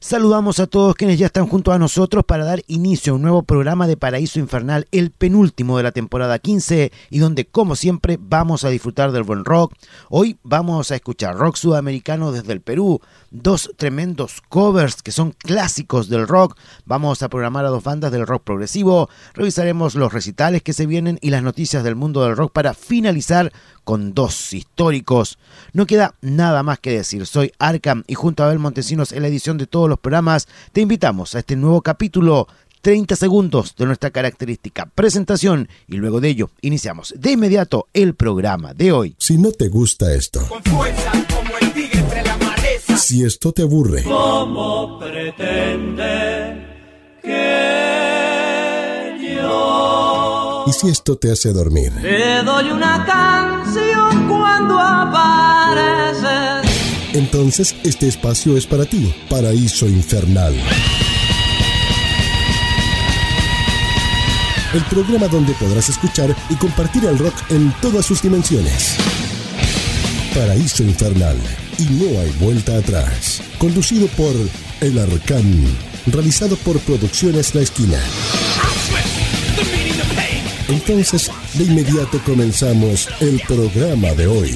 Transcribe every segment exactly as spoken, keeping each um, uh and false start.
Saludamos a todos quienes ya están junto a nosotros para dar inicio a un nuevo programa de Paraíso Infernal, el penúltimo de la temporada quince, y donde, como siempre, vamos a disfrutar del buen rock. Hoy vamos a escuchar rock sudamericano desde el Perú, dos tremendos covers que son clásicos del rock. Vamos a programar a dos bandas del rock progresivo, revisaremos los recitales que se vienen y las noticias del mundo del rock para finalizar con dos históricos. No queda nada más que decir. Soy Arkham y junto a Abel Montesinos en la edición de todos los programas te invitamos a este nuevo capítulo, treinta segundos de nuestra característica presentación, y luego de ello iniciamos de inmediato el programa de hoy. Si no te gusta esto, con fuerza como el tigre entre la maleza, si esto te aburre, ¿cómo pretende que yo? ¿Y si esto te hace dormir? Te doy una canción cuando apareces. Entonces este espacio es para ti, Paraíso Infernal. El programa donde podrás escuchar y compartir el rock en todas sus dimensiones. Paraíso Infernal, y no hay vuelta atrás. Conducido por El Arcán, realizado por Producciones La Esquina. Entonces, de inmediato comenzamos el programa de hoy.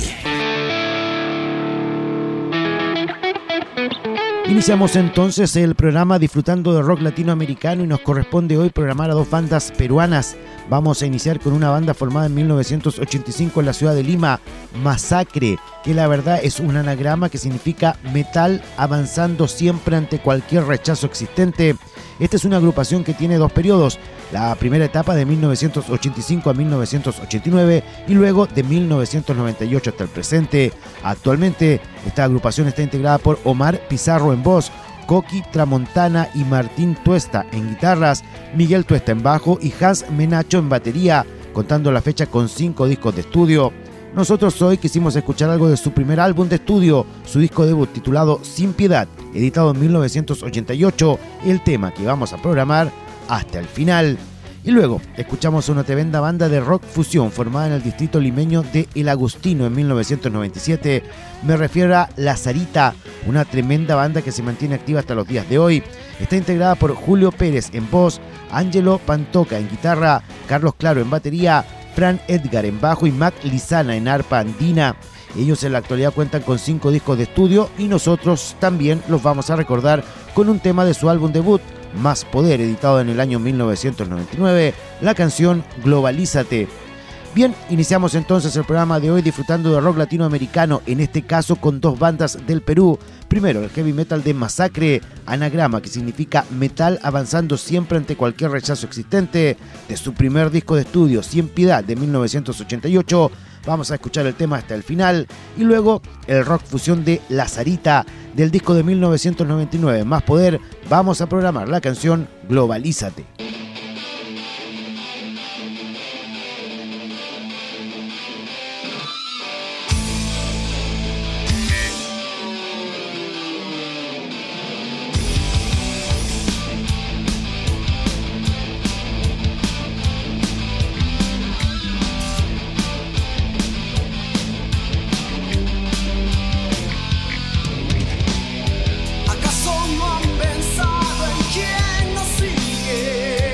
Iniciamos entonces el programa disfrutando de rock latinoamericano y nos corresponde hoy programar a dos bandas peruanas. Vamos a iniciar con una banda formada en mil novecientos ochenta y cinco en la ciudad de Lima, Masacre, que la verdad es un anagrama que significa metal avanzando siempre ante cualquier rechazo existente. Esta es una agrupación que tiene dos periodos, la primera etapa de mil novecientos ochenta y cinco a mil novecientos ochenta y nueve y luego de mil novecientos noventa y ocho hasta el presente. Actualmente esta agrupación está integrada por Omar Pizarro en voz, Coqui Tramontana y Martín Tuesta en guitarras, Miguel Tuesta en bajo y Hans Menacho en batería, contando la fecha con cinco discos de estudio. Nosotros hoy quisimos escuchar algo de su primer álbum de estudio, su disco debut titulado Sin Piedad, editado en mil novecientos ochenta y ocho, el tema que vamos a programar hasta el final. Y luego escuchamos a una tremenda banda de rock fusión formada en el distrito limeño de El Agustino en mil novecientos noventa y siete. Me refiero a La Sarita, una tremenda banda que se mantiene activa hasta los días de hoy. Está integrada por Julio Pérez en voz, Ángelo Pantoca en guitarra, Carlos Claro en batería, Fran Edgar en bajo y Mac Lizana en arpa andina. Ellos en la actualidad cuentan con cinco discos de estudio y nosotros también los vamos a recordar con un tema de su álbum debut, Más Poder, editado en el año mil novecientos noventa y nueve, la canción Globalízate. Bien, iniciamos entonces el programa de hoy disfrutando de rock latinoamericano, en este caso con dos bandas del Perú. Primero, el heavy metal de Masacre, anagrama que significa metal avanzando siempre ante cualquier rechazo existente, de su primer disco de estudio, Sin Piedad, de mil novecientos ochenta y ocho. Vamos a escuchar el tema hasta el final. Y luego el rock fusión de La Sarita, del disco de mil novecientos noventa y nueve, Más Poder. Vamos a programar la canción Globalízate. ¿acaso no han pensado en quién nos sigue?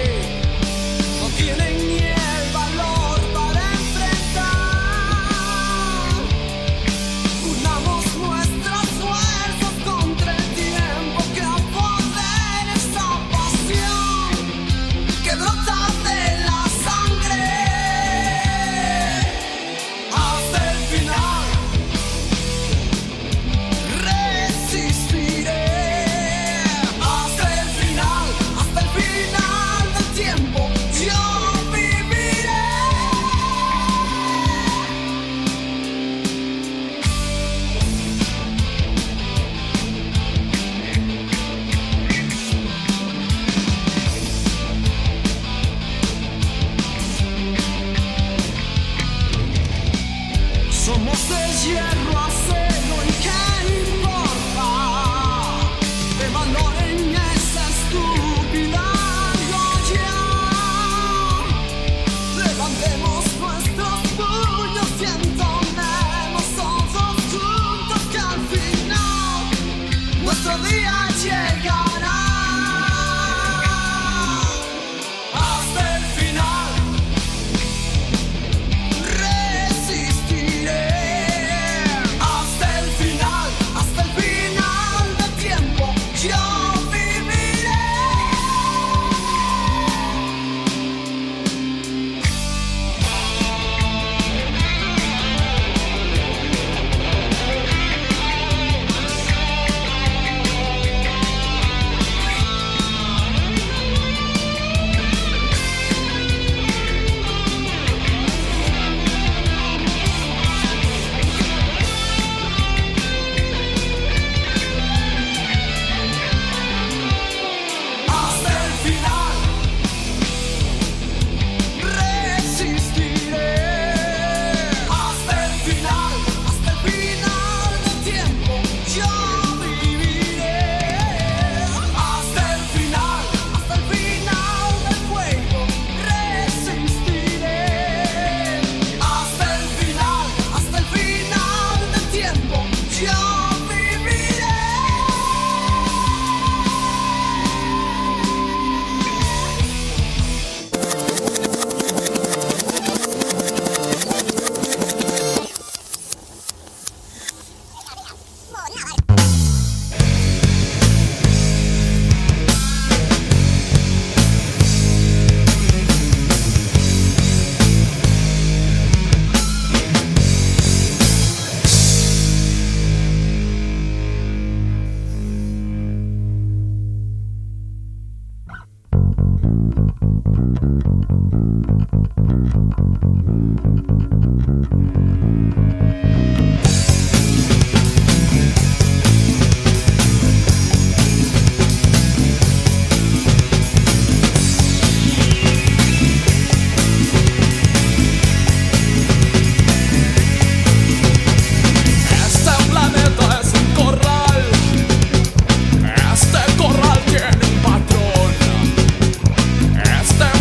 Este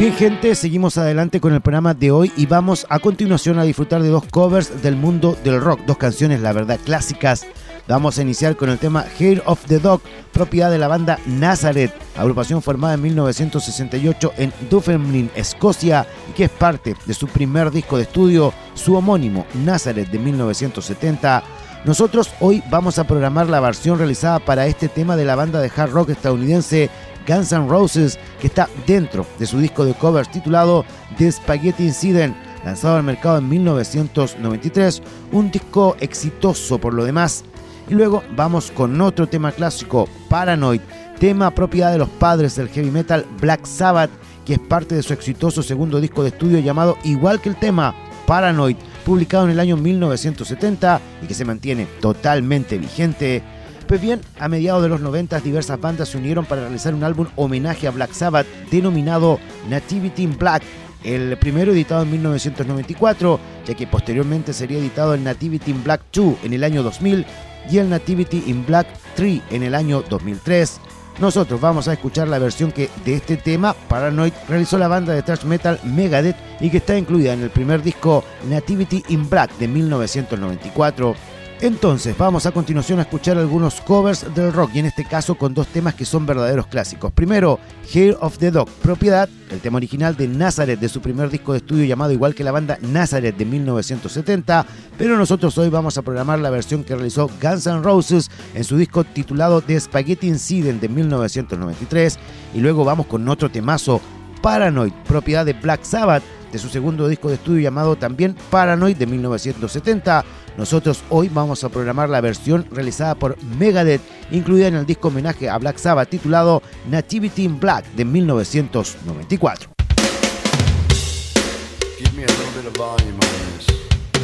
Bien, gente, seguimos adelante con el programa de hoy y vamos a continuación a disfrutar de dos covers del mundo del rock, dos canciones, la verdad, clásicas. Vamos a iniciar con el tema Hair of the Dog, propiedad de la banda Nazareth, agrupación formada en mil novecientos sesenta y ocho en Dunfermline, Escocia, y que es parte de su primer disco de estudio, su homónimo Nazareth de mil novecientos setenta. Nosotros hoy vamos a programar la versión realizada para este tema de la banda de hard rock estadounidense Guns N' Roses, que está dentro de su disco de covers titulado The Spaghetti Incident, lanzado al mercado en mil novecientos noventa y tres, un disco exitoso por lo demás. Y luego vamos con otro tema clásico, Paranoid, tema propiedad de los padres del heavy metal Black Sabbath, que es parte de su exitoso segundo disco de estudio llamado igual que el tema, Paranoid, publicado en el año mil novecientos setenta y que se mantiene totalmente vigente. Pues bien, a mediados de los noventa diversas bandas se unieron para realizar un álbum homenaje a Black Sabbath denominado Nativity in Black, el primero editado en mil novecientos noventa y cuatro, ya que posteriormente sería editado el Nativity in Black dos en el año dos mil y el Nativity in Black tres en el año dos mil tres. Nosotros vamos a escuchar la versión que de este tema, Paranoid, realizó la banda de thrash metal Megadeth y que está incluida en el primer disco Nativity in Black de mil novecientos noventa y cuatro. Entonces vamos a continuación a escuchar algunos covers del rock y en este caso con dos temas que son verdaderos clásicos. Primero, Hair of the Dog, propiedad, el tema original de Nazareth de su primer disco de estudio llamado igual que la banda Nazareth de mil novecientos setenta, pero nosotros hoy vamos a programar la versión que realizó Guns N' Roses en su disco titulado The Spaghetti Incident de mil novecientos noventa y tres y luego vamos con otro temazo, Paranoid, propiedad de Black Sabbath de su segundo disco de estudio llamado también Paranoid de mil novecientos setenta. Nosotros hoy vamos a programar la versión realizada por Megadeth, incluida en el disco homenaje a Black Sabbath titulado Nativity in Black de mil novecientos noventa y cuatro. Give me a little bit of volume on this.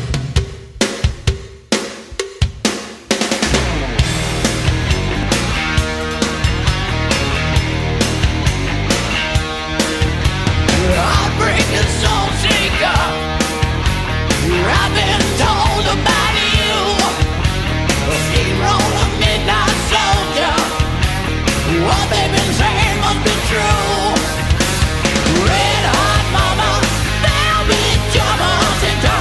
I've been told about you, a steamroller, midnight soldier. What they've been saying must be true. Red hot mama, there'll be trouble to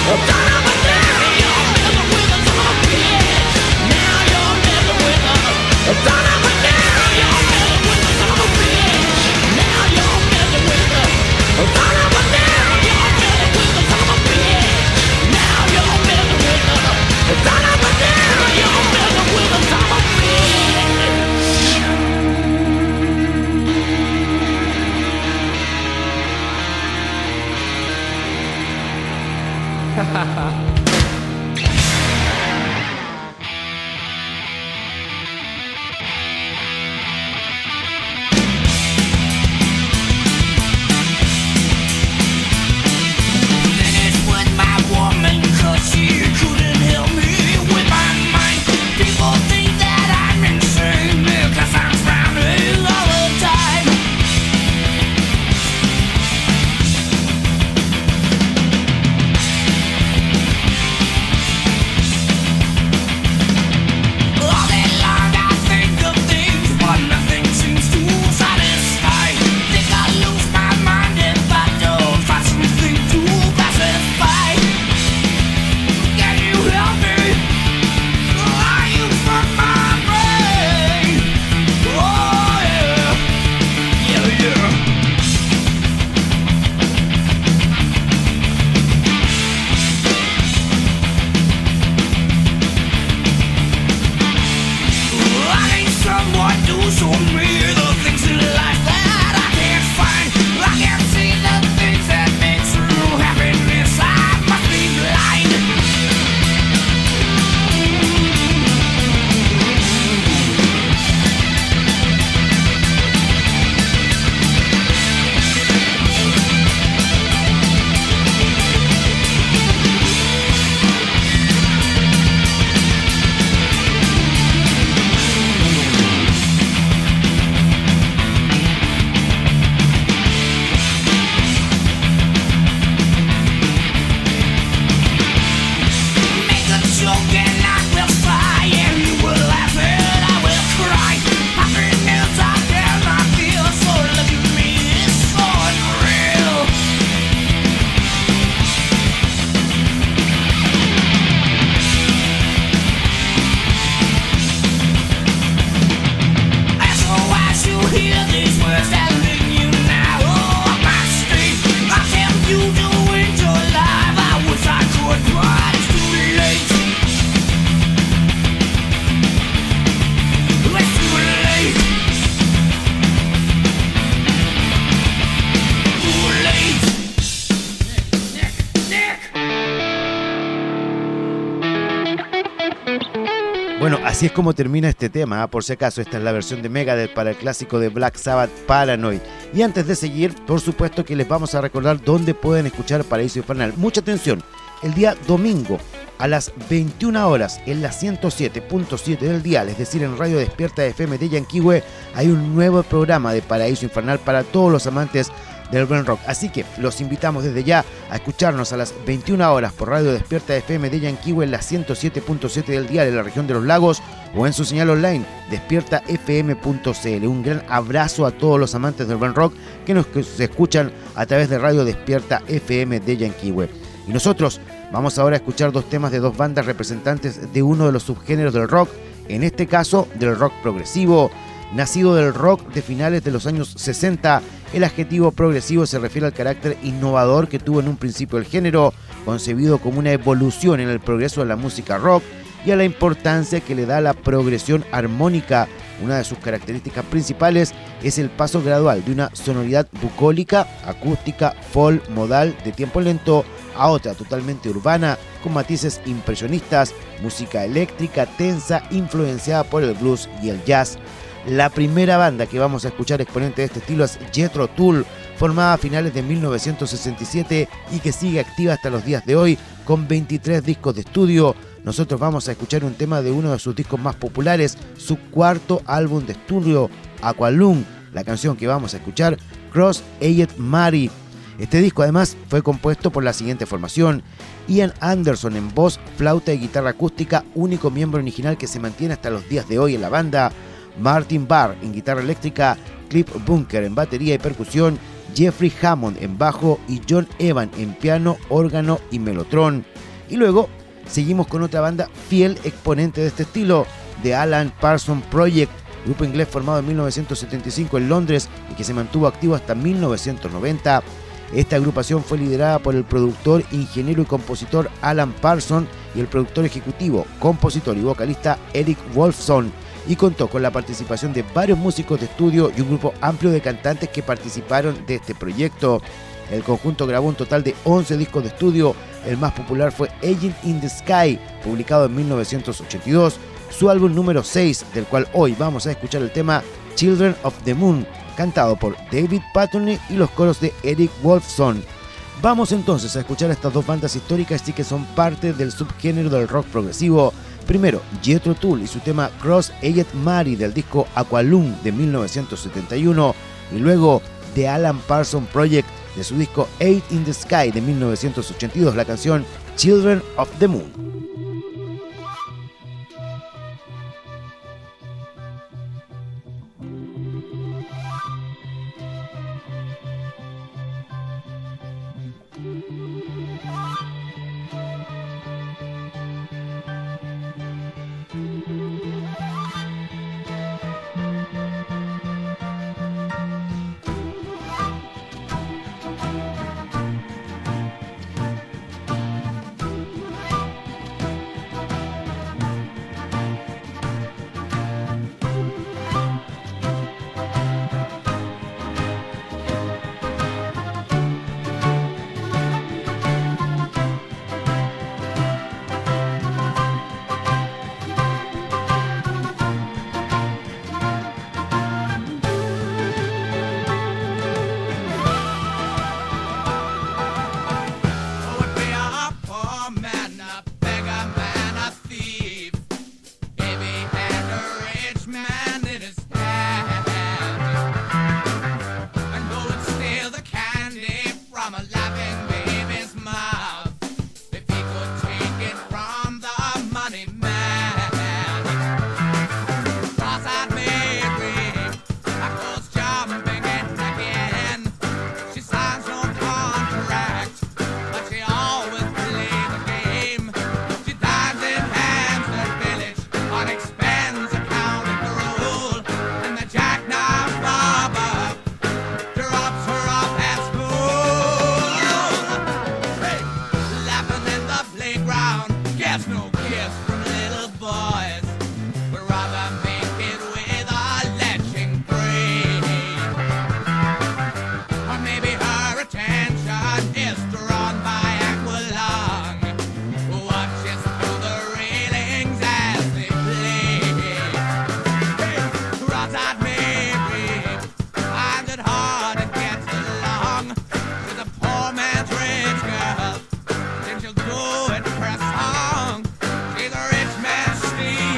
Bueno, así es como termina este tema, ¿eh? Por si acaso, esta es la versión de Megadeth para el clásico de Black Sabbath, Paranoid. Y antes de seguir, por supuesto que les vamos a recordar dónde pueden escuchar Paraíso Infernal. Mucha atención, el día domingo a las veintiuna horas en la ciento siete punto siete del dial, es decir, en Radio Despierta F M de Yanquihue, hay un nuevo programa de Paraíso Infernal para todos los amantes del buen rock. Así que los invitamos desde ya a escucharnos a las veintiuna horas por Radio Despierta F M de Yanquihue en la ciento siete punto siete del dial en la región de los lagos o en su señal online despierta f m punto c l. Un gran abrazo a todos los amantes del buen rock que nos que se escuchan a través de Radio Despierta F M de Yanquihue. Y nosotros vamos ahora a escuchar dos temas de dos bandas representantes de uno de los subgéneros del rock, en este caso del rock progresivo. Nacido del rock de finales de los años sesenta, el adjetivo progresivo se refiere al carácter innovador que tuvo en un principio el género, concebido como una evolución en el progreso de la música rock, y a la importancia que le da la progresión armónica. Una de sus características principales es el paso gradual de una sonoridad bucólica, acústica, folk, modal, de tiempo lento, a otra totalmente urbana, con matices impresionistas, música eléctrica, tensa, influenciada por el blues y el jazz. La primera banda que vamos a escuchar exponente de este estilo es Jethro Tull, formada a finales de mil novecientos sesenta y siete y que sigue activa hasta los días de hoy con veintitrés discos de estudio. Nosotros vamos a escuchar un tema de uno de sus discos más populares, su cuarto álbum de estudio, Aqualung. La canción que vamos a escuchar, Cross-Eyed Mary. Este disco además fue compuesto por la siguiente formación: Ian Anderson en voz, flauta y guitarra acústica, único miembro original que se mantiene hasta los días de hoy en la banda; Martin Barr en guitarra eléctrica, Cliff Bunker en batería y percusión, Jeffrey Hammond en bajo y John Evan en piano, órgano y melotron. Y luego seguimos con otra banda fiel exponente de este estilo, The Alan Parsons Project, grupo inglés formado en mil novecientos setenta y cinco en Londres y que se mantuvo activo hasta mil novecientos noventa. Esta agrupación fue liderada por el productor, ingeniero y compositor Alan Parsons y el productor ejecutivo, compositor y vocalista Eric Wolfson, y contó con la participación de varios músicos de estudio y un grupo amplio de cantantes que participaron de este proyecto. El conjunto grabó un total de once discos de estudio. El más popular fue Agent in the Sky, publicado en mil novecientos ochenta y dos, su álbum número seis, del cual hoy vamos a escuchar el tema Children of the Moon, cantado por David Patterney y los coros de Eric Wolfson. Vamos entonces a escuchar estas dos bandas históricas y que son parte del subgénero del rock progresivo. Primero, Jethro Tull y su tema Cross-Eyed Mary del disco Aqualung de mil novecientos setenta y uno, y luego The Alan Parsons Project de su disco Eight in the Sky de mil novecientos ochenta y dos, la canción Children of the Moon. She'll go and press on. She's a rich man's steed.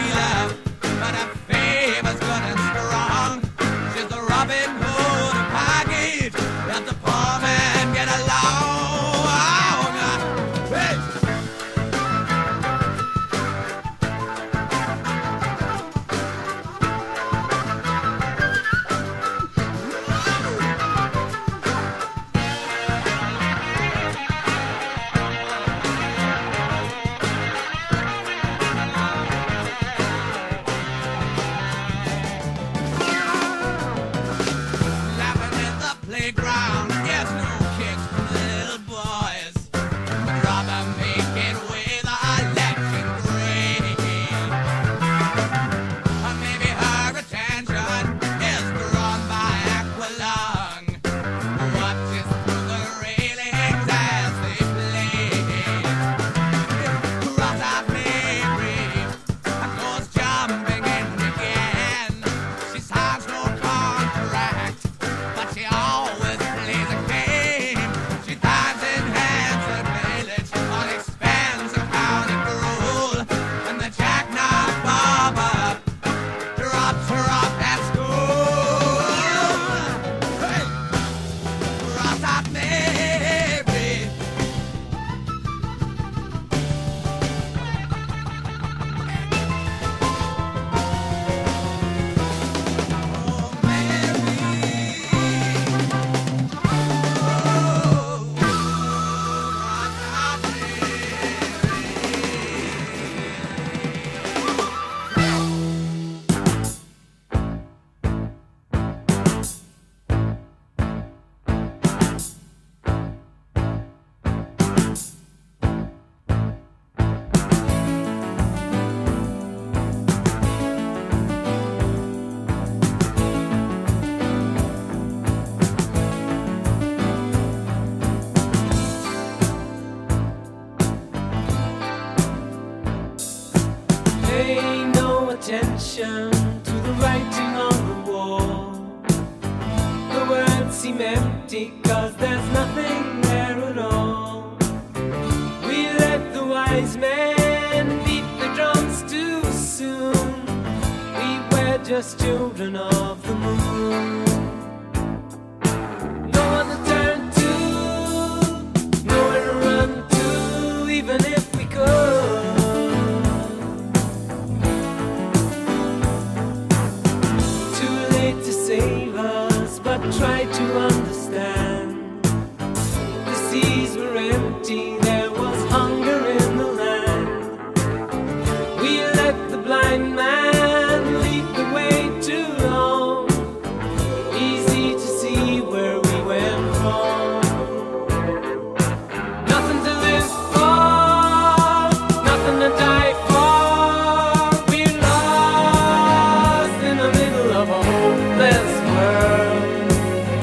attention to the writing on the wall. The words seem empty cause there's nothing there at all. We let the wise men beat the drums too soon. We were just children of the moon. No one to turn to, nowhere to run to, even if we could. Too late to save us, but try to understand. The seas were empty, there was hunger in the land. We let the blind man lead the way too long. Easy to see where we went wrong. Nothing to live for, nothing to die for. We're lost in the middle of a hopeless world.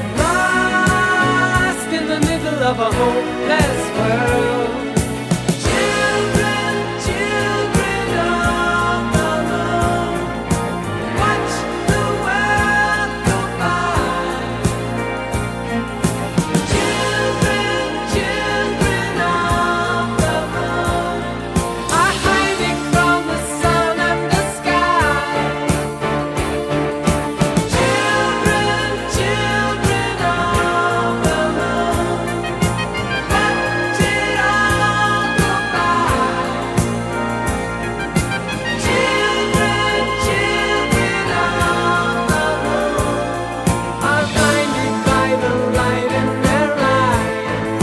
Lost in the middle of a hopeless world. Children, children of the moon, watch the world go by. Children, children of the moon are hiding from the sun and the sky. Children, children of the moon, watch it all go by. Children, children of the moon are blinded by the light in their eyes.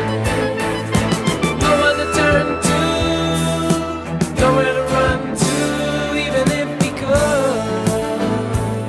Nowhere to turn to, nowhere to run to, even if we could.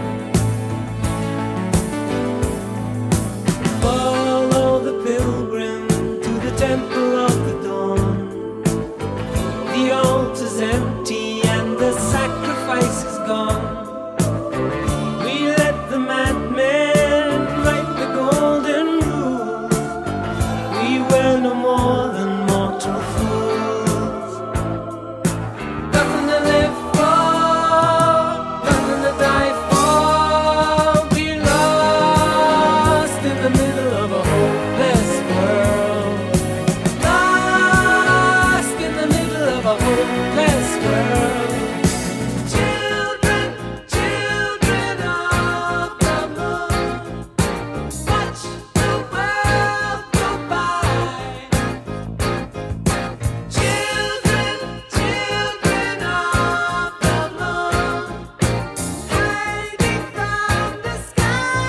Follow the pilgrim to the temple of the dawn. The altar's empty and the sacrifice is gone. We let the madmen write the golden rules. We were no more than mortal fools. Nothing to live for, nothing to die for. We're lost in the middle of a hopeless world. Lost in the middle of a hopeless world. Children, children of the moon, watch the world go by. Children, children of the moon, hiding from the sky.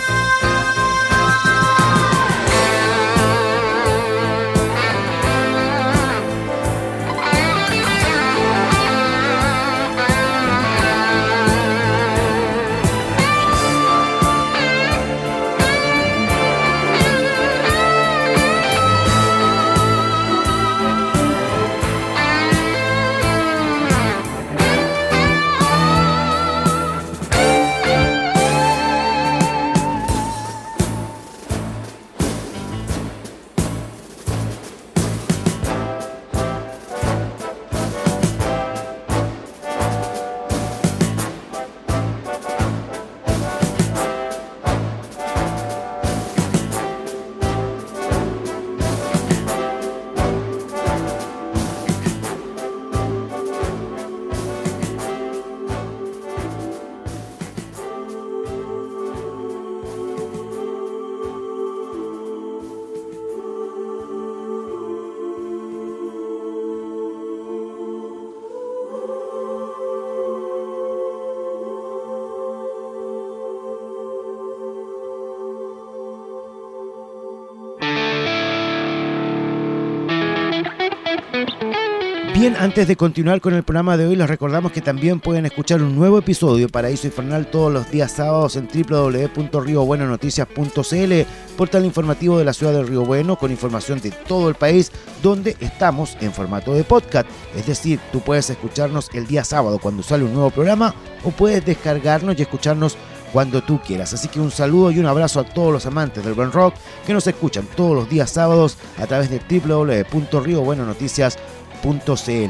Bien, antes de continuar con el programa de hoy, les recordamos que también pueden escuchar un nuevo episodio de Paraíso Infernal todos los días sábados en doble u doble u doble u punto rio bueno noticias punto c l, portal informativo de la ciudad de Río Bueno, con información de todo el país, donde estamos en formato de podcast. Es decir, tú puedes escucharnos el día sábado cuando sale un nuevo programa, o puedes descargarnos y escucharnos cuando tú quieras. Así que un saludo y un abrazo a todos los amantes del buen rock que nos escuchan todos los días sábados a través de doble u doble u doble u punto rio bueno noticias punto c l.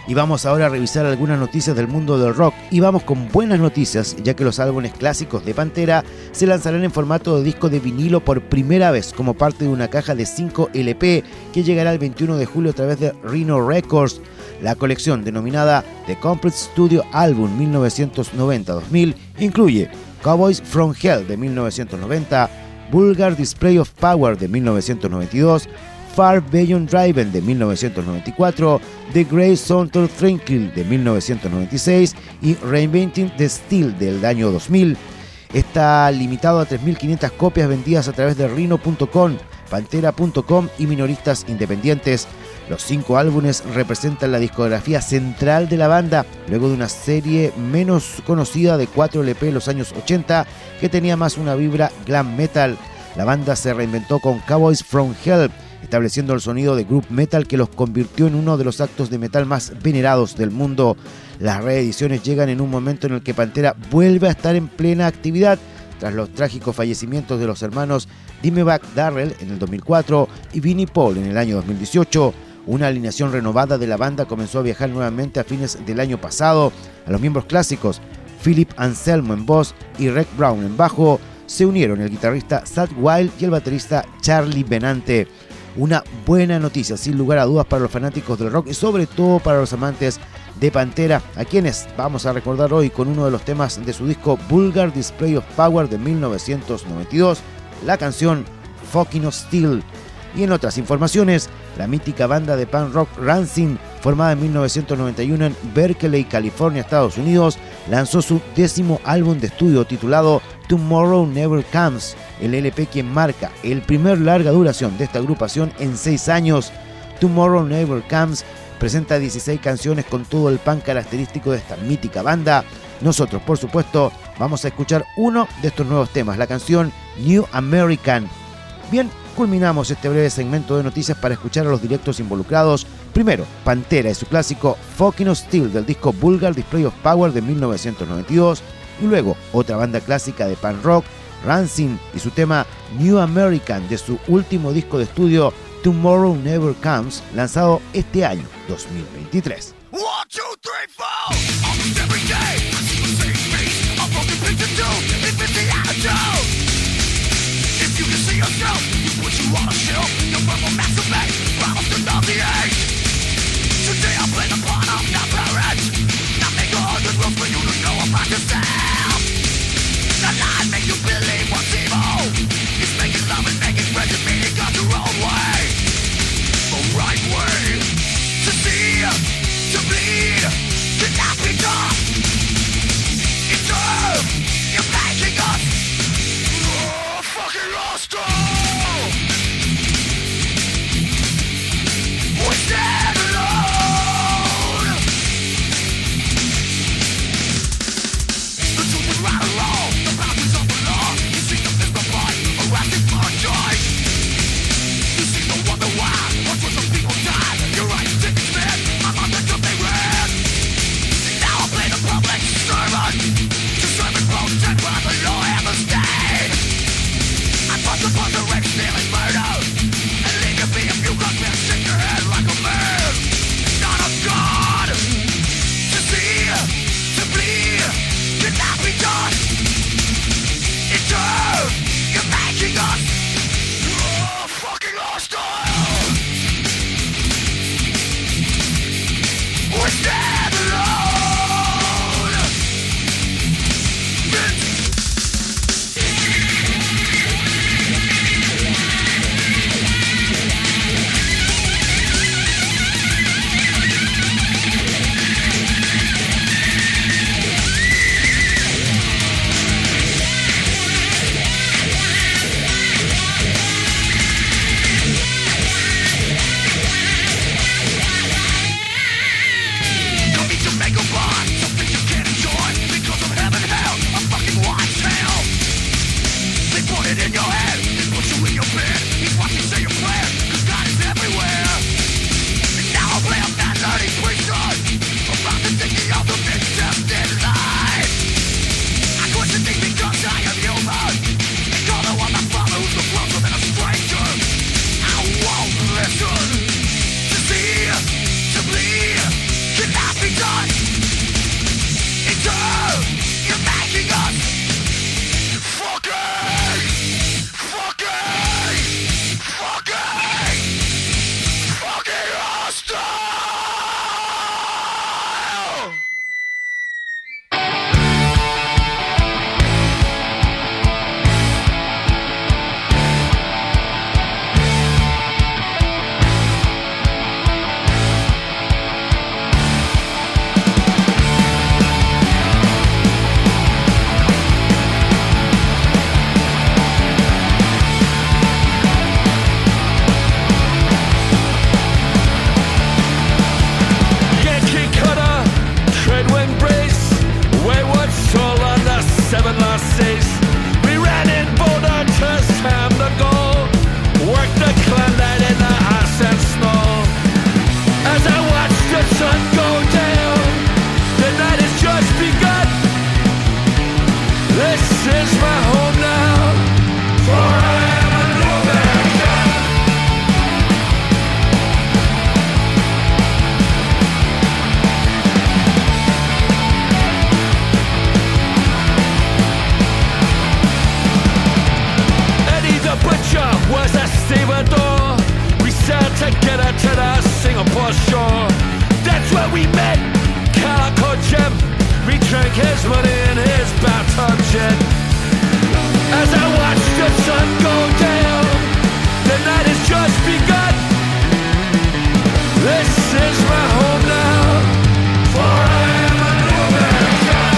Y vamos ahora a revisar algunas noticias del mundo del rock. Y vamos con buenas noticias, ya que los álbumes clásicos de Pantera se lanzarán en formato de disco de vinilo por primera vez como parte de una caja de cinco L P que llegará el veintiuno de julio a través de Rhino Records. La colección denominada The Complete Studio Album mil novecientos noventa a dos mil incluye Cowboys from Hell de mil novecientos noventa, Vulgar Display of Power de mil novecientos noventa y dos, Far Beyond Driven de mil novecientos noventa y cuatro, The Grey Sontor Tranquil de mil novecientos noventa y seis y Reinventing the Steel del año dos mil. Está limitado a tres mil quinientas copias vendidas a través de Rhino punto com, Pantera punto com y minoristas independientes. Los cinco álbumes representan la discografía central de la banda, luego de una serie menos conocida de cuatro L P en los años ochenta que tenía más una vibra glam metal. La banda se reinventó con Cowboys from Hell, estableciendo el sonido de group metal que los convirtió en uno de los actos de metal más venerados del mundo. Las reediciones llegan en un momento en el que Pantera vuelve a estar en plena actividad, tras los trágicos fallecimientos de los hermanos Dimebag Darrell en el dos mil cuatro y Vinnie Paul en el año dos mil dieciocho. Una alineación renovada de la banda comenzó a viajar nuevamente a fines del año pasado. A los miembros clásicos, Philip Anselmo en voz y Reg Brown en bajo, se unieron el guitarrista Zach Wild y el baterista Charlie Benante. Una buena noticia, sin lugar a dudas, para los fanáticos del rock y sobre todo para los amantes de Pantera, a quienes vamos a recordar hoy con uno de los temas de su disco Vulgar Display of Power de mil novecientos noventa y dos, la canción Fucking Hostile. Y en otras informaciones, la mítica banda de punk rock Rancid, formada en mil novecientos noventa y uno en Berkeley, California, Estados Unidos, lanzó su décimo álbum de estudio titulado Tomorrow Never Comes, el L P que marca el primer larga duración de esta agrupación en seis años. Tomorrow Never Comes presenta dieciséis canciones con todo el punk característico de esta mítica banda. Nosotros, por supuesto, vamos a escuchar uno de estos nuevos temas, la canción New American. Bien, culminamos este breve segmento de noticias para escuchar a los directos involucrados. Primero, Pantera y su clásico Fucking Hostile del disco Vulgar Display of Power de mil novecientos noventa y dos. Y luego, otra banda clásica de punk rock, Rancid, y su tema New American de su último disco de estudio Tomorrow Never Comes, lanzado este año dos mil veintitrés. One, two, three, four. Almost every day, I see the same face. A broken picture too. It's been the attitude. If you can see yourself, you put you on a shelf. Your purple masturbate, promise to love the age. Today I play the part of not parent. Not make a hundred rules for you to know about yourself. The lie make you believe what's evil. It's making love and making friends and meaning got your own way. The right way to see, to bleed, to not be done. It's true, you're making us oh, fucking lost. We stand alone. The truth is right or wrong, the boundaries of the law. You see the physical part, harassing for a choice. You see the wonder why, watch when some people die. Your eyes take a spin, I'm on the truth they read. Now I play the public. where we met. Calico Jim redrank his money in his bathtub jet. As I watch the sun go down, the night has just begun. This is my home now, for I am a new American.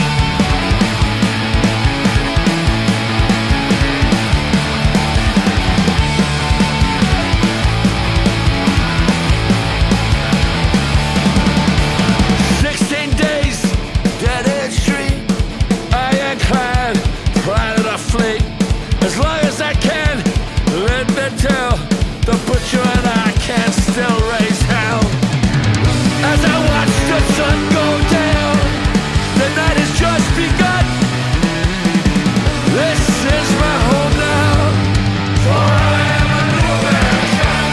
Sixteen days, dead end street, iron clad, pride of the fleet. As long as I can, let me tell the butcher and I can still raise hell. As I watch the sun go down, the night has just begun. This is my home now, for I am a new American.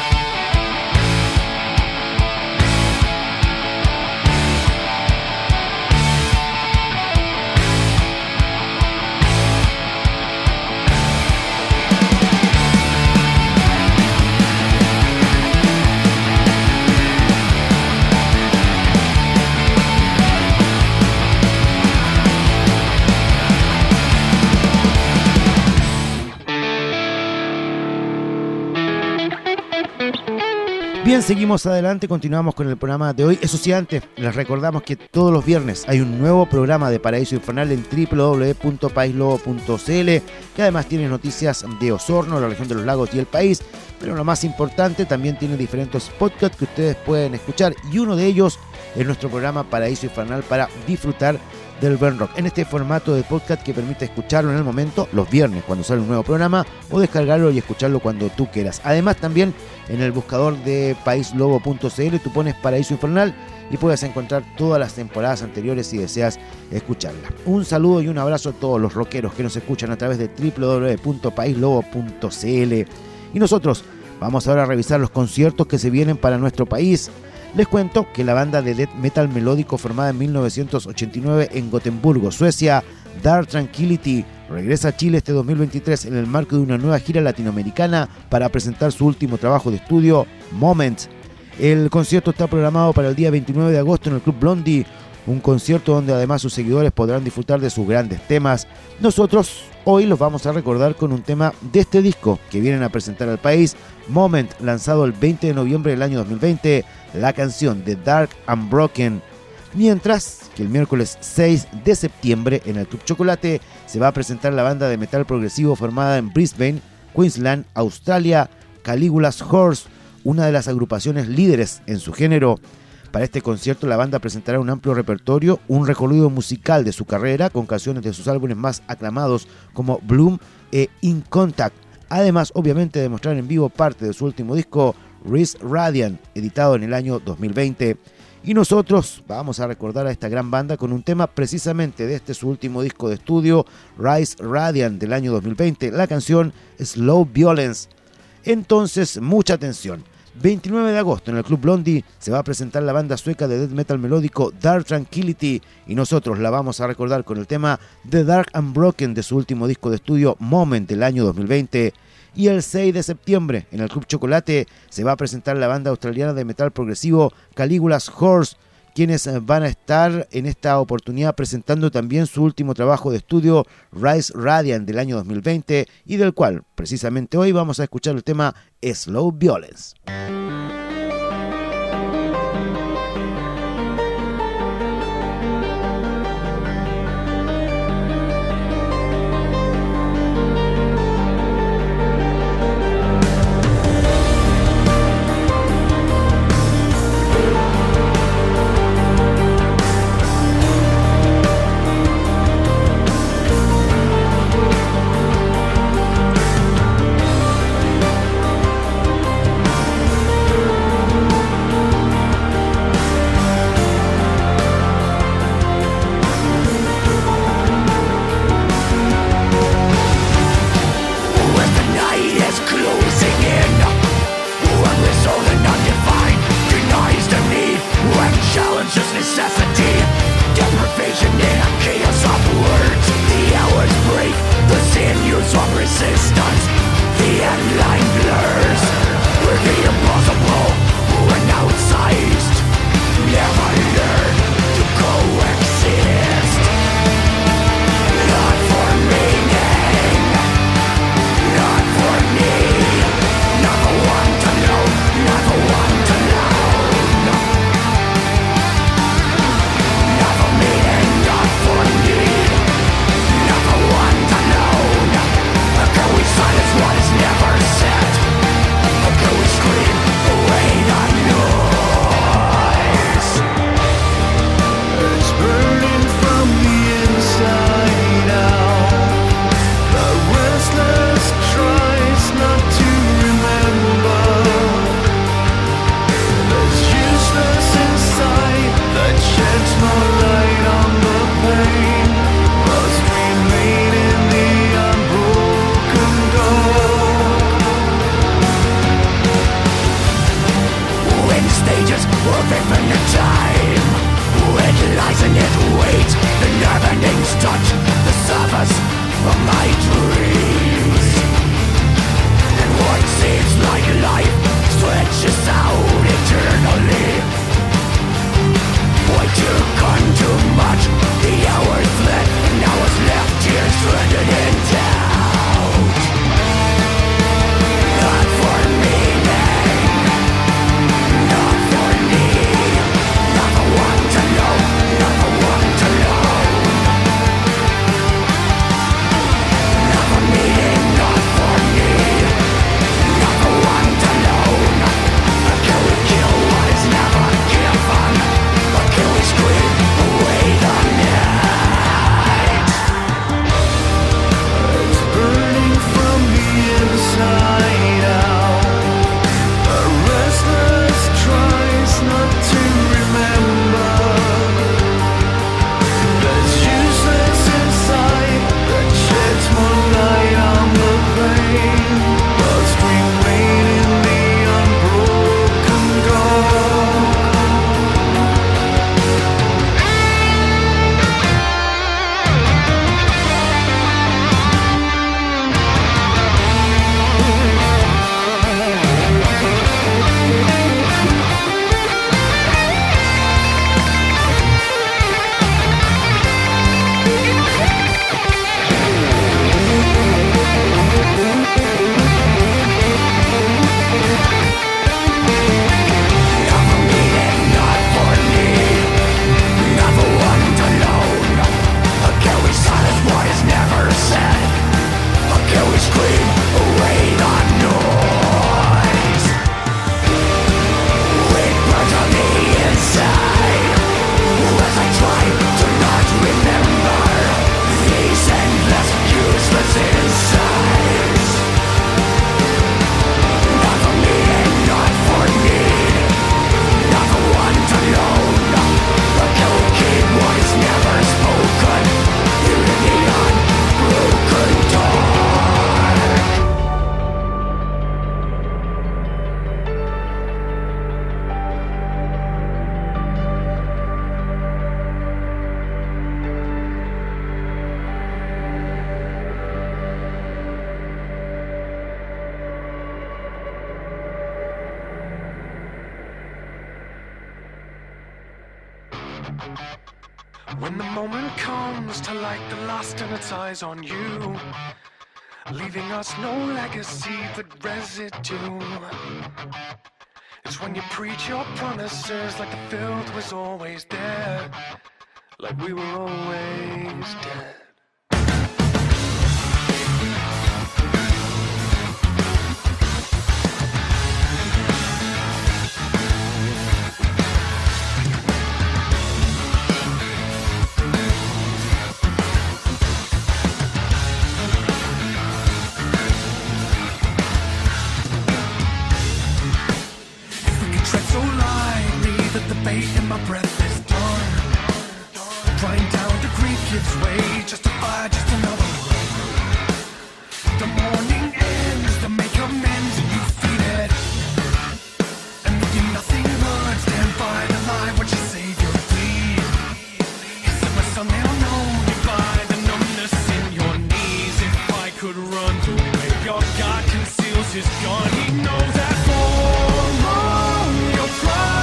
Bien, seguimos adelante, continuamos con el programa de hoy. Eso sí, antes les recordamos que todos los viernes hay un nuevo programa de Paraíso Infernal en doble u doble u doble u punto país lobo punto c l, que además tiene noticias de Osorno, la región de los lagos y el país, pero lo más importante, también tiene diferentes podcasts que ustedes pueden escuchar, y uno de ellos es nuestro programa Paraíso Infernal para disfrutar del buen rock, en este formato de podcast que permite escucharlo en el momento, los viernes cuando sale un nuevo programa, o descargarlo y escucharlo cuando tú quieras. Además, también en el buscador de país lobo punto c l tú pones Paraíso Infernal y puedes encontrar todas las temporadas anteriores si deseas escucharla. Un saludo y un abrazo a todos los rockeros que nos escuchan a través de doble u doble u doble u punto país lobo punto c l. Y nosotros vamos ahora a revisar los conciertos que se vienen para nuestro país. Les cuento que la banda de death metal melódico formada en mil novecientos ochenta y nueve en Gotemburgo, Suecia, Dark Tranquillity, regresa a Chile este dos mil veintitrés en el marco de una nueva gira latinoamericana para presentar su último trabajo de estudio, Moment. El concierto está programado para el día veintinueve de agosto en el Club Blondie, un concierto donde además sus seguidores podrán disfrutar de sus grandes temas. Nosotros hoy los vamos a recordar con un tema de este disco que vienen a presentar al país, Moment, lanzado el veinte de noviembre del año dos mil veinte, la canción The Dark and Broken. Mientras que el miércoles seis de septiembre en el Club Chocolate se va a presentar la banda de metal progresivo formada en Brisbane, Queensland, Australia, Caligula's Horse, una de las agrupaciones líderes en su género. Para este concierto la banda presentará un amplio repertorio, un recorrido musical de su carrera con canciones de sus álbumes más aclamados como Bloom e In Contact. Además, obviamente, de mostrar en vivo parte de su último disco, Rise Radiant, editado en el año dos mil veinte. Y nosotros vamos a recordar a esta gran banda con un tema precisamente de este su último disco de estudio, Rise Radiant, del año dos mil veinte, la canción Slow Violence. Entonces, mucha atención. veintinueve de agosto en el Club Blondie se va a presentar la banda sueca de death metal melódico Dark Tranquillity y nosotros la vamos a recordar con el tema The Dark and Broken de su último disco de estudio Moment del año dos mil veinte. Y el seis de septiembre en el Club Chocolate se va a presentar la banda australiana de metal progresivo Caligula's Horse, quienes van a estar en esta oportunidad presentando también su último trabajo de estudio Rise Radiant del año dos mil veinte y del cual precisamente hoy vamos a escuchar el tema Slow Violence. We're the impossible, we're now sized. When the moment comes to light the last and its eyes on you, leaving us no legacy but residue. It's when you preach your promises like the filth was always there, like we were always dead. And my breath is done. Drying down to grief gives way, justify just another one. The morning ends to make amends and you feed it. And leaving nothing but stand by the lie what your savior bleed. He said my son they'll know you by the numbness in your knees. If I could run to where your God conceals his gun, he knows that for all your pride.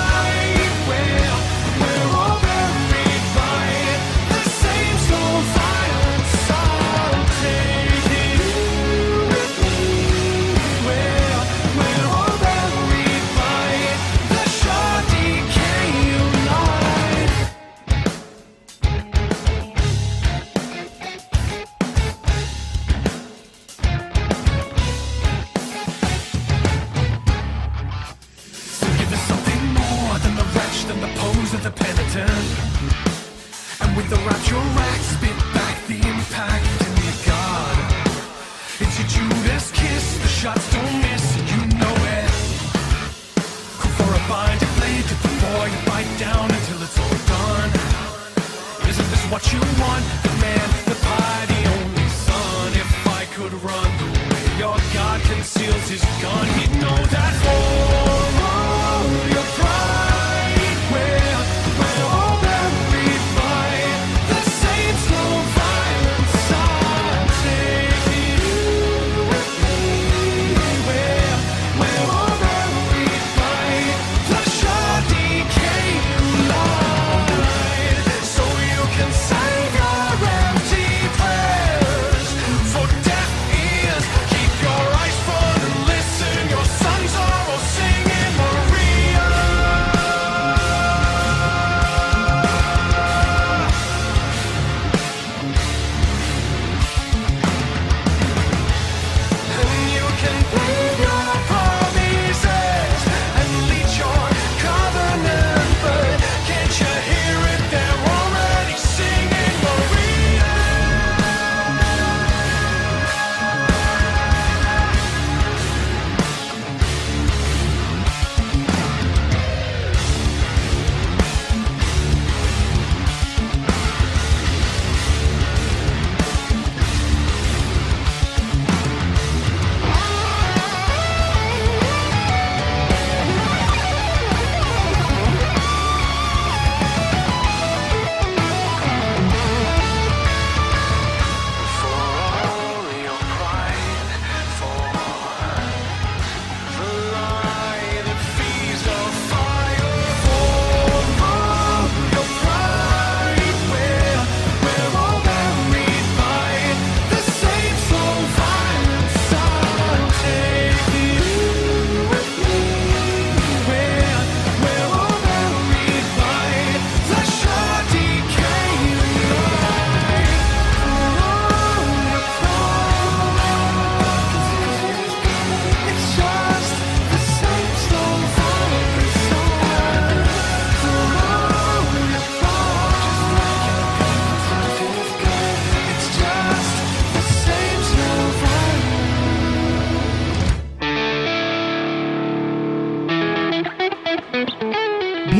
The penitent, and with the rapture rack spit back the impact in the God. It's your Judas kiss, the shots don't miss, and you know it. Go for a binding blade to the boy and bite down until it's all done. Isn't this what you want? The man, the pie, the only son. If I could run the way your God conceals his gun, he'd know that for all your pride.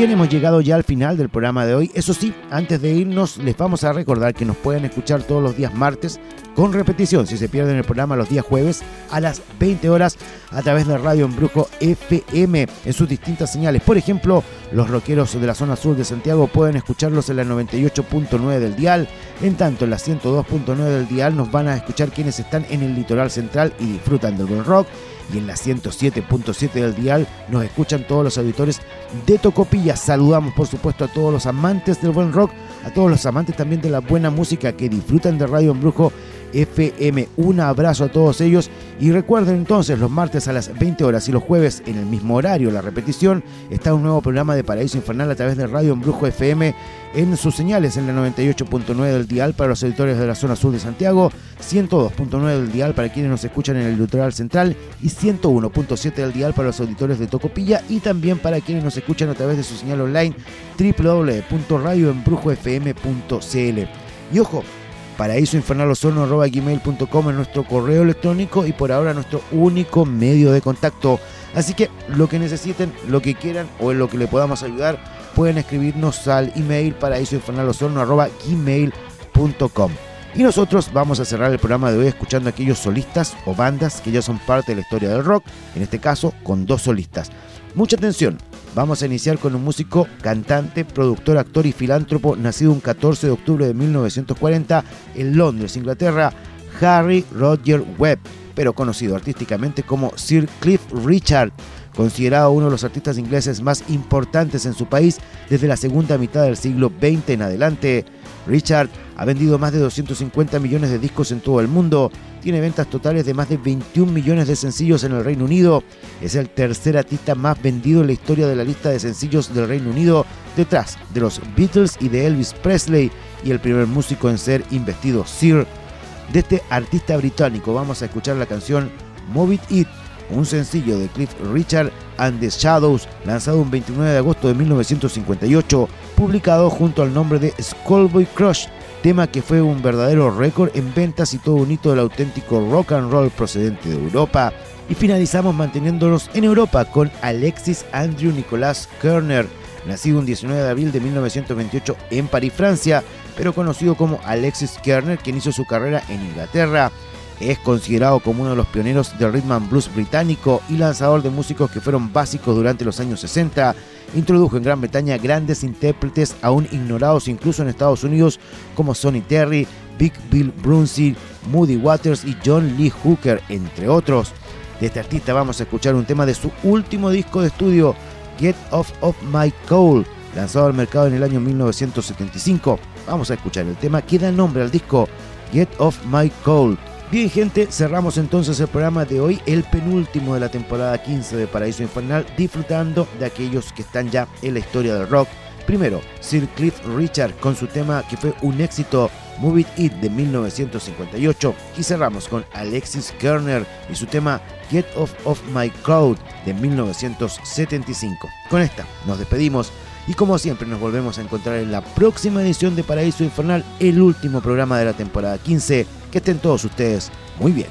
Bien, hemos llegado ya al final del programa de hoy. Eso sí, antes de irnos, les vamos a recordar que nos pueden escuchar todos los días martes con repetición, si se pierden el programa, los días jueves a las veinte horas a través de Radio Embrujo F M en sus distintas señales. Por ejemplo, los rockeros de la zona sur de Santiago pueden escucharlos en la noventa y ocho punto nueve del dial. En tanto, en la ciento dos punto nueve del dial nos van a escuchar quienes están en el litoral central y disfrutan del buen rock. Y en la ciento siete punto siete del dial nos escuchan todos los auditores de Tocopilla. Saludamos por supuesto a todos los amantes del buen rock, a todos los amantes también de la buena música que disfrutan de Radio Embrujo F M. Un abrazo a todos ellos y recuerden entonces, los martes a las veinte horas y los jueves en el mismo horario, la repetición, está un nuevo programa de Paraíso Infernal a través de Radio Embrujo F M en sus señales en la noventa y ocho punto nueve del dial para los auditores de la zona sur de Santiago, ciento dos punto nueve del dial para quienes nos escuchan en el litoral central y ciento uno punto siete del dial para los auditores de Tocopilla y también para quienes nos escuchan a través de su señal online doble u doble u doble u punto radio embrujo f m punto c l. Y ojo, paraíso infernal osorno arroba gmail punto com es nuestro correo electrónico y por ahora nuestro único medio de contacto. Así que lo que necesiten, lo que quieran o en lo que le podamos ayudar, pueden escribirnos al email paraíso infernal osorno arroba gmail punto com. Y nosotros vamos a cerrar el programa de hoy escuchando a aquellos solistas o bandas que ya son parte de la historia del rock, en este caso con dos solistas. Mucha atención, vamos a iniciar con un músico, cantante, productor, actor y filántropo nacido un catorce de octubre de mil novecientos cuarenta en Londres, Inglaterra, Harry Roger Webb, pero conocido artísticamente como Sir Cliff Richard, considerado uno de los artistas ingleses más importantes en su país desde la segunda mitad del siglo veinte en adelante. Richard ha vendido más de doscientos cincuenta millones de discos en todo el mundo, tiene ventas totales de más de veintiún millones de sencillos en el Reino Unido, es el tercer artista más vendido en la historia de la lista de sencillos del Reino Unido, detrás de los Beatles y de Elvis Presley, y el primer músico en ser investido Sir. De este artista británico vamos a escuchar la canción Move It, un sencillo de Cliff Richard and the Shadows, lanzado un veintinueve de agosto de mil novecientos cincuenta y ocho, publicado junto al nombre de Schoolboy Crush, tema que fue un verdadero récord en ventas y todo un hito del auténtico rock and roll procedente de Europa. Y finalizamos manteniéndonos en Europa con Alexis Andrew Nicolas Kerner, nacido un diecinueve de abril de mil novecientos veintiocho en París, Francia, pero conocido como Alexis Kerner, quien hizo su carrera en Inglaterra. Es considerado como uno de los pioneros del rhythm and blues británico y lanzador de músicos que fueron básicos durante los años sesenta. Introdujo en Gran Bretaña grandes intérpretes aún ignorados incluso en Estados Unidos como Sonny Terry, Big Bill Brunswick, Muddy Waters y John Lee Hooker, entre otros. De este artista vamos a escuchar un tema de su último disco de estudio, Get Off of My Coal, lanzado al mercado en el año mil novecientos setenta y cinco. Vamos a escuchar el tema que da nombre al disco, Get Off My Coal. Bien, gente, cerramos entonces el programa de hoy, el penúltimo de la temporada quince de Paraíso Infernal, disfrutando de aquellos que están ya en la historia del rock. Primero, Sir Cliff Richard con su tema que fue un éxito, Move It de mil novecientos cincuenta y ocho, y cerramos con Alexis Kerner y su tema Get Off of My Crowd de mil novecientos setenta y cinco. Con esta nos despedimos y como siempre nos volvemos a encontrar en la próxima edición de Paraíso Infernal, el último programa de la temporada quince. Que estén todos ustedes muy bien.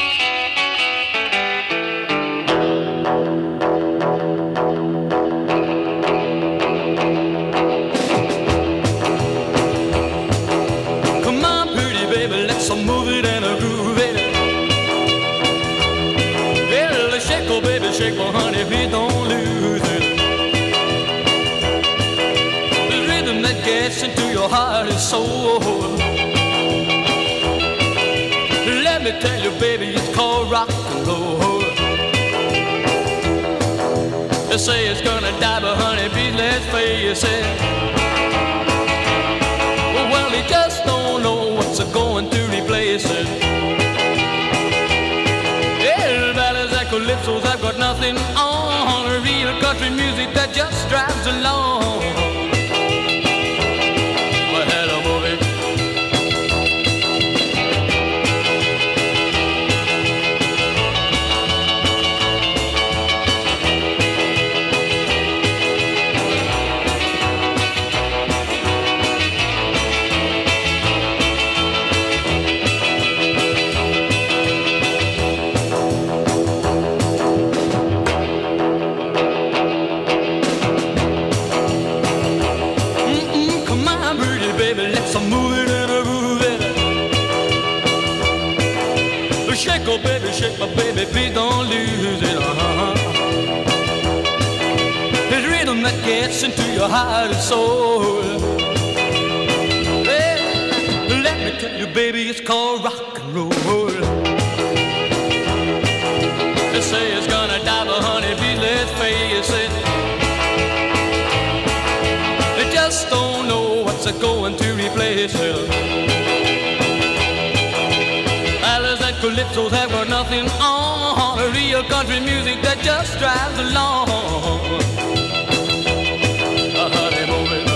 Come on, pretty baby, let's move it and a groove it. Well, shake, oh baby, shake, oh honey, please don't lose it. The rhythm that gets into your heart and soul. Let me tell you, baby, it's called rock and roll. They say it's gonna die, but honey, please let's face it. Well, they just don't know what's going to replace it. Yeah, ballads and calypsos have got nothing on. Real country music that just drives along. Well, hello, movie. Shake, oh baby, shake, my baby, please don't lose it. Uh-huh. It's rhythm that gets into your heart and soul. Well, let me tell you, baby, it's called rock and roll. They say it's gonna die, but honey, please let's face it. They just don't know what's going to replace it. Calypsos have got nothing on. A real country music that just drives along. Uh, honey, move it.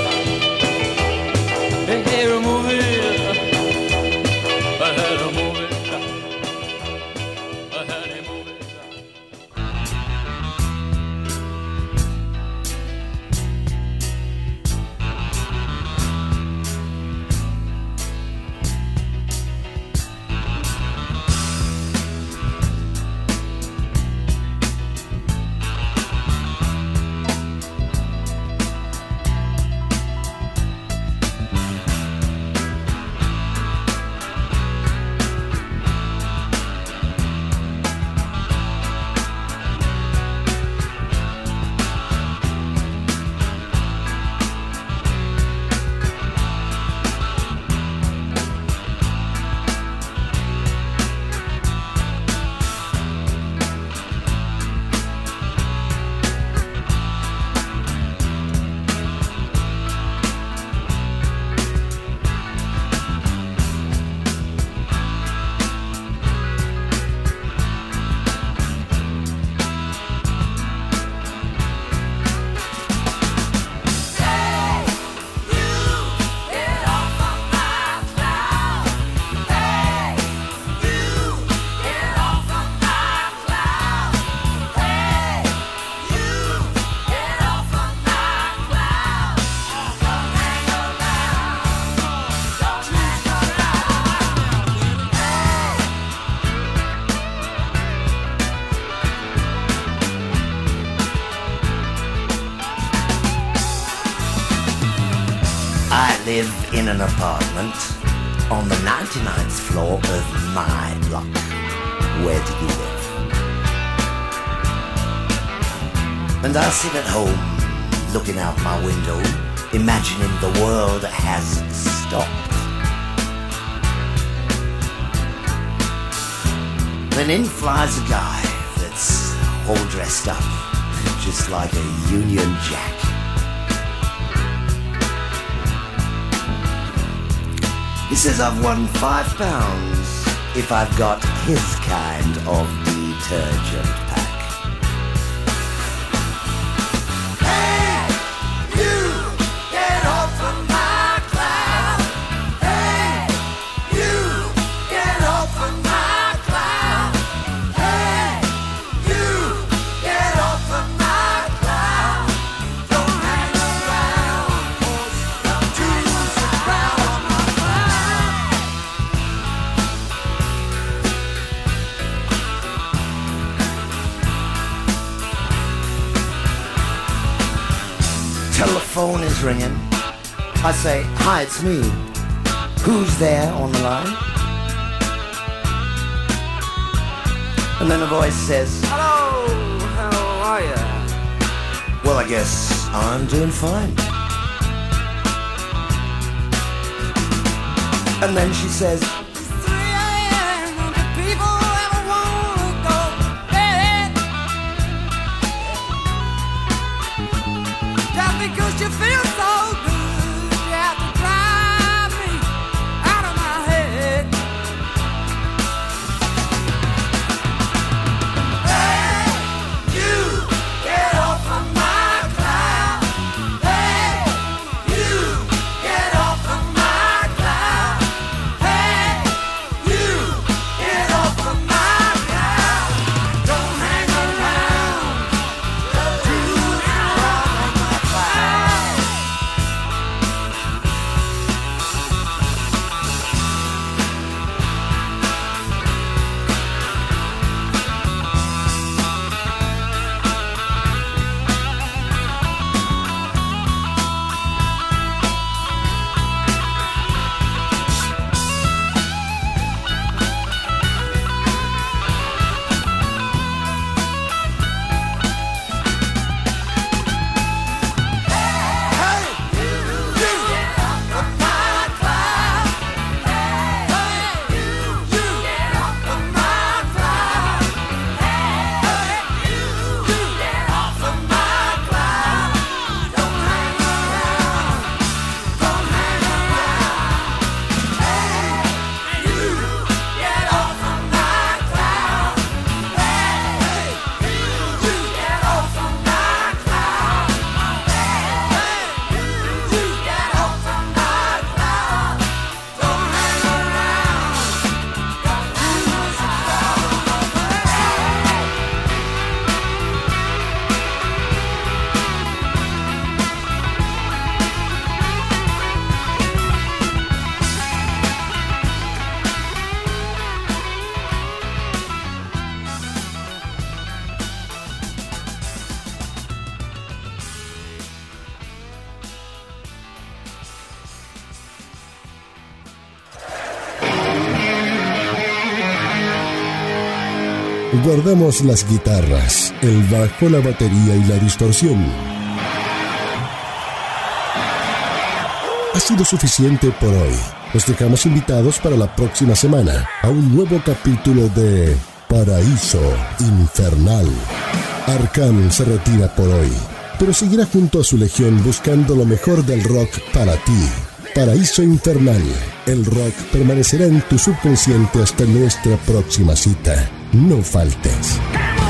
Hey, hey, move it. Uh, honey, move it. Uh, honey, move it. live in an apartment on the ninety-ninth floor of my block. Where do you live? And I sit at home, looking out my window, imagining the world has stopped. Then in flies a guy that's all dressed up, just like a Union Jack. He says I've won five pounds if I've got his kind of detergent pack. Hey, you, get off of my cloud. Hey, you, get off of my cloud. Hey, you, get off of my cloud. Don't hang around, 'cause I'm too proud of my cloud. Telephone is ringing. I say, hi, it's me. Who's there on the line? And then a voice says, hello, how are you? Well, I guess I'm doing fine. And then she says, three a.m. Do people ever wanna go bed? Just because you feel so good, you have to drive me out of my head. Hey, you, get off of my cloud. Hey, you, get off of my cloud. Hey, you, get off of my cloud. Don't hang around, too proud of my cloud. Guardamos las guitarras, el bajo, la batería y la distorsión. Ha sido suficiente por hoy. Los dejamos invitados para la próxima semana a un nuevo capítulo de Paraíso Infernal. Arkham se retira por hoy, pero seguirá junto a su legión buscando lo mejor del rock para ti. Paraíso Infernal. El rock permanecerá en tu subconsciente hasta nuestra próxima cita. No faltes.